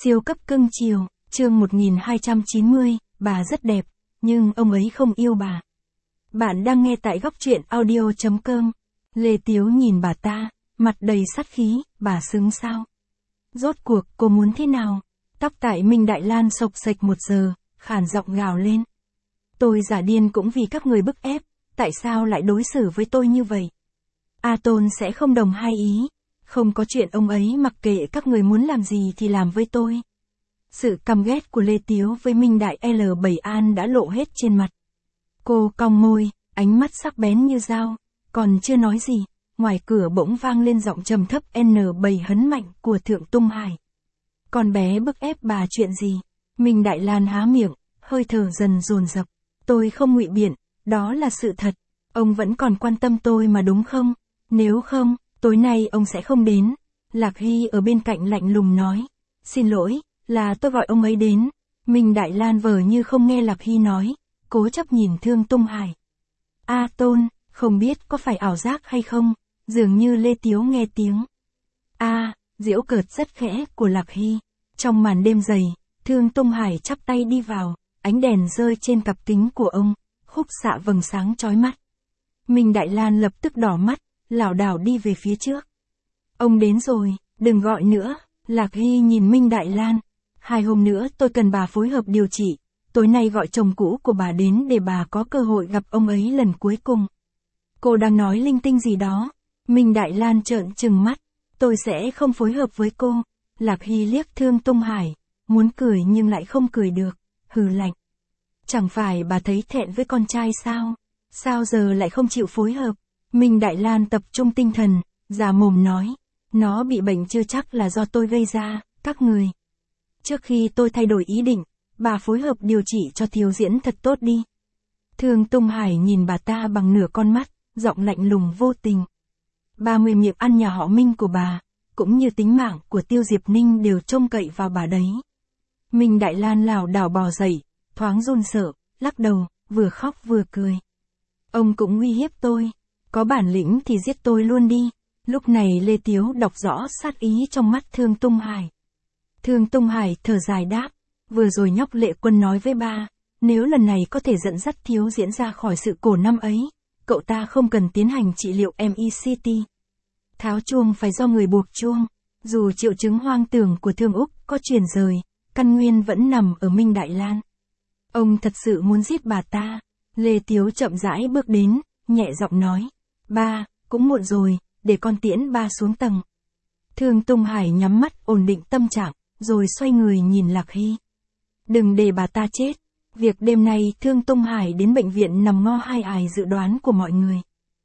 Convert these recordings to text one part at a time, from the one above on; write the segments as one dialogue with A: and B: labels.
A: Siêu cấp cưng chiều, chương 1290, bà rất đẹp, nhưng ông ấy không yêu bà. Bạn đang nghe tại góc truyện audio.com. Lê Tiếu nhìn bà ta, mặt đầy sát khí, bà xứng sao? Rốt cuộc cô muốn thế nào? Tóc tại Minh Đại Lan xộc xệch 1 giờ, khàn giọng gào lên. Tôi giả điên cũng vì các người bức ép, tại sao lại đối xử với tôi như vậy? A Tôn sẽ không đồng hai ý. Không có chuyện ông ấy mặc kệ các người muốn làm gì thì làm với tôi. Sự căm ghét của Lê Tiếu với Minh Đại L7 An đã lộ hết trên mặt. Cô cong môi, ánh mắt sắc bén như dao, còn chưa nói gì, ngoài cửa bỗng vang lên giọng trầm thấp N7 hấn mạnh của Thượng Tung Hải. Con bé bức ép bà chuyện gì? Minh Đại Lan há miệng, hơi thở dần dồn dập. Tôi không ngụy biện, đó là sự thật. Ông vẫn còn quan tâm tôi mà đúng không? Nếu không, tối nay ông sẽ không đến. Lạc Hy ở bên cạnh lạnh lùng nói. Xin lỗi, là tôi gọi ông ấy đến. Minh Đại Lan vờ như không nghe Lạc Hy nói, cố chấp nhìn Thương Tung Hải. A Tôn, không biết có phải ảo giác hay không, dường như Lê Tiếu nghe tiếng. Giễu cợt rất khẽ của Lạc Hy. Trong màn đêm dày, Thương Tung Hải chắp tay đi vào, ánh đèn rơi trên cặp kính của ông, khúc xạ vầng sáng chói mắt. Minh Đại Lan lập tức đỏ mắt, lảo đảo đi về phía trước. Ông đến rồi, đừng gọi nữa. Lạc Hy nhìn Minh Đại Lan. 2 hôm nữa tôi cần bà phối hợp điều trị. Tối nay gọi chồng cũ của bà đến để bà có cơ hội gặp ông ấy lần cuối cùng. Cô đang nói linh tinh gì đó. Minh Đại Lan trợn trừng mắt. Tôi sẽ không phối hợp với cô. Lạc Hy liếc Thương Tung Hải, muốn cười nhưng lại không cười được, hừ lạnh. Chẳng phải bà thấy thẹn với con trai sao? Sao giờ lại không chịu phối hợp? Minh Đại Lan tập trung tinh thần, già mồm nói. Nó bị bệnh chưa chắc là do tôi gây ra, các người. Trước khi tôi thay đổi ý định, bà phối hợp điều trị cho Thiếu Diễn thật tốt đi. Thương Tung Hải nhìn bà ta bằng nửa con mắt, giọng lạnh lùng vô tình. 30 miệng ăn nhà họ Minh của bà, cũng như tính mạng của Tiêu Diệp Ninh đều trông cậy vào bà đấy. Minh Đại Lan lảo đảo bò dậy, thoáng run sợ, lắc đầu, vừa khóc vừa cười. Ông cũng uy hiếp tôi, có bản lĩnh thì giết tôi luôn đi. Lúc này Lê Tiếu đọc rõ sát ý trong mắt Thương Tung Hải. Thương Tung Hải thở dài đáp, vừa rồi nhóc Lệ Quân nói với ba, nếu lần này có thể dẫn dắt Thiếu Diễn ra khỏi sự cổ năm ấy, cậu ta không cần tiến hành trị liệu MECT. Tháo chuông phải do người buộc chuông, dù triệu chứng hoang tưởng của Thương Úc có chuyển rời, căn nguyên vẫn nằm ở Minh Đại Lan. Ông thật sự muốn giết bà ta. Lê Tiếu chậm rãi bước đến, nhẹ giọng nói, ba, cũng muộn rồi, để con tiễn ba xuống tầng. Thương Tung Hải nhắm mắt ổn định tâm trạng, rồi xoay người nhìn Lạc Hy. Đừng để bà ta chết. Việc đêm nay Thương Tung Hải đến bệnh viện nằm ngo hai ải dự đoán của mọi người.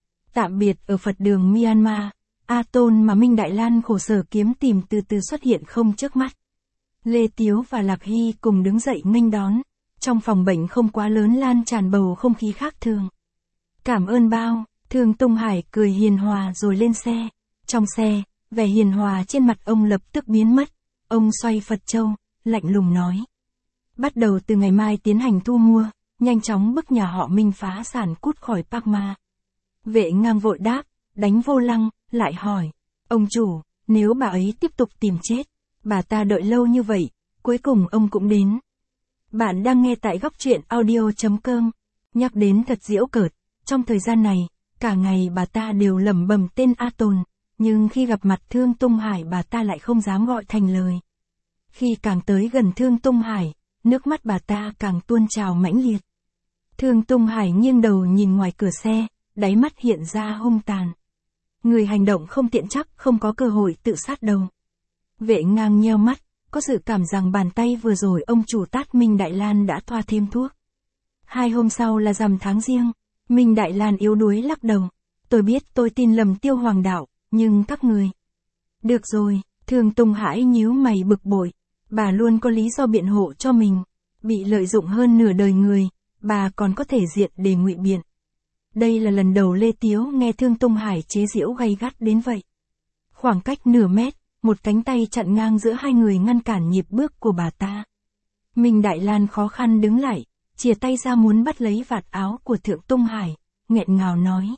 A: Tạm biệt ở Phật đường Myanmar, A Tôn mà Minh Đại Lan khổ sở kiếm tìm từ từ xuất hiện không trước mắt. Lê Tiếu và Lạc Hy cùng đứng dậy nghênh đón. Trong phòng bệnh không quá lớn lan tràn bầu không khí khác thường. Cảm ơn bao. Thương Tung Hải cười hiền hòa rồi lên xe. Trong xe, vẻ hiền hòa trên mặt ông lập tức biến mất. Ông xoay Phật châu, lạnh lùng nói. Bắt đầu từ ngày mai tiến hành thu mua, nhanh chóng bức nhà họ Minh phá sản cút khỏi Parkma. Vệ Ngang vội đáp, đánh vô lăng, lại hỏi. Ông chủ, nếu bà ấy tiếp tục tìm chết, bà ta đợi lâu như vậy, cuối cùng ông cũng đến. Bạn đang nghe tại góc truyện audio.com. Nhắc đến thật giễu cợt, trong thời gian này, cả ngày bà ta đều lẩm bẩm tên A Tôn, nhưng khi gặp mặt Thương Tung Hải bà ta lại không dám gọi thành lời. Khi càng tới gần Thương Tung Hải, nước mắt bà ta càng tuôn trào mãnh liệt. Thương Tung Hải nghiêng đầu nhìn ngoài cửa xe, đáy mắt hiện ra hung tàn. Người hành động không tiện chắc không có cơ hội tự sát đâu. Vệ Ngang nheo mắt, có dự cảm rằng bàn tay vừa rồi ông chủ tát Minh Đại Lan đã thoa thêm thuốc. 2 hôm sau là rằm tháng Giêng. Minh Đại Lan yếu đuối lắc đầu. Tôi biết tôi tin lầm Tiêu Hoàng đạo, nhưng các người. Được rồi, Thương Tung Hải nhíu mày bực bội. Bà luôn có lý do biện hộ cho mình. Bị lợi dụng hơn nửa đời người, bà còn có thể diện để ngụy biện. Đây là lần đầu Lê Tiếu nghe Thương Tung Hải chế giễu gay gắt đến vậy. Khoảng cách nửa mét, một cánh tay chặn ngang giữa hai người ngăn cản nhịp bước của bà ta. Minh Đại Lan khó khăn đứng lại, chìa tay ra muốn bắt lấy vạt áo của Thượng Tung Hải, nghẹn ngào nói.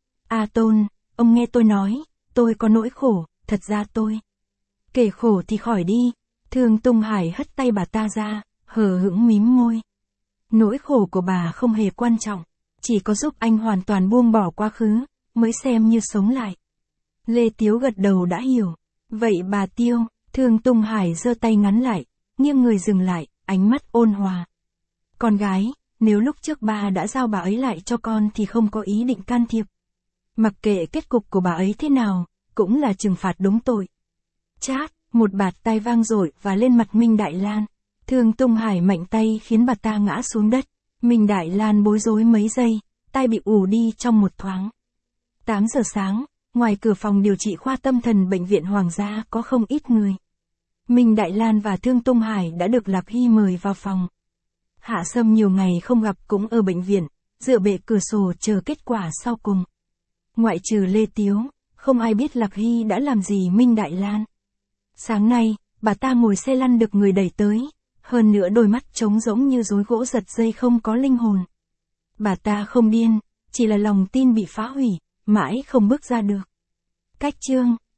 A: A Tôn, ông nghe tôi nói, tôi có nỗi khổ, thật ra tôi. Kể khổ thì khỏi đi. Thương Tung Hải hất tay bà ta ra, hờ hững mím môi. Nỗi khổ của bà không hề quan trọng, chỉ có giúp anh hoàn toàn buông bỏ quá khứ, mới xem như sống lại. Lê Tiếu gật đầu đã hiểu. Vậy bà Tiêu, Thương Tung Hải giơ tay ngắn lại, nghiêng người dừng lại, ánh mắt ôn hòa. Con gái, nếu lúc trước ba đã giao bà ấy lại cho con thì không có ý định can thiệp. Mặc kệ kết cục của bà ấy thế nào, cũng là trừng phạt đúng tội. Chát, một bạt tai vang dội và lên mặt Minh Đại Lan. Thương Tung Hải mạnh tay khiến bà ta ngã xuống đất. Minh Đại Lan bối rối mấy giây, tai bị ù đi trong một thoáng. 8 giờ sáng, ngoài cửa phòng điều trị khoa tâm thần bệnh viện Hoàng gia có không ít người. Minh Đại Lan và Thương Tung Hải đã được Lạc Hy mời vào phòng. Hạ Sâm nhiều ngày không gặp cũng ở bệnh viện, dựa bệ cửa sổ chờ kết quả sau cùng. Ngoại trừ Lê Tiếu, không ai biết Lạc Hy đã làm gì Minh Đại Lan. Sáng nay, bà ta ngồi xe lăn được người đẩy tới, hơn nữa đôi mắt trống rỗng như rối gỗ giật dây không có linh hồn. Bà ta không điên, chỉ là lòng tin bị phá hủy, mãi không bước ra được. Cách chương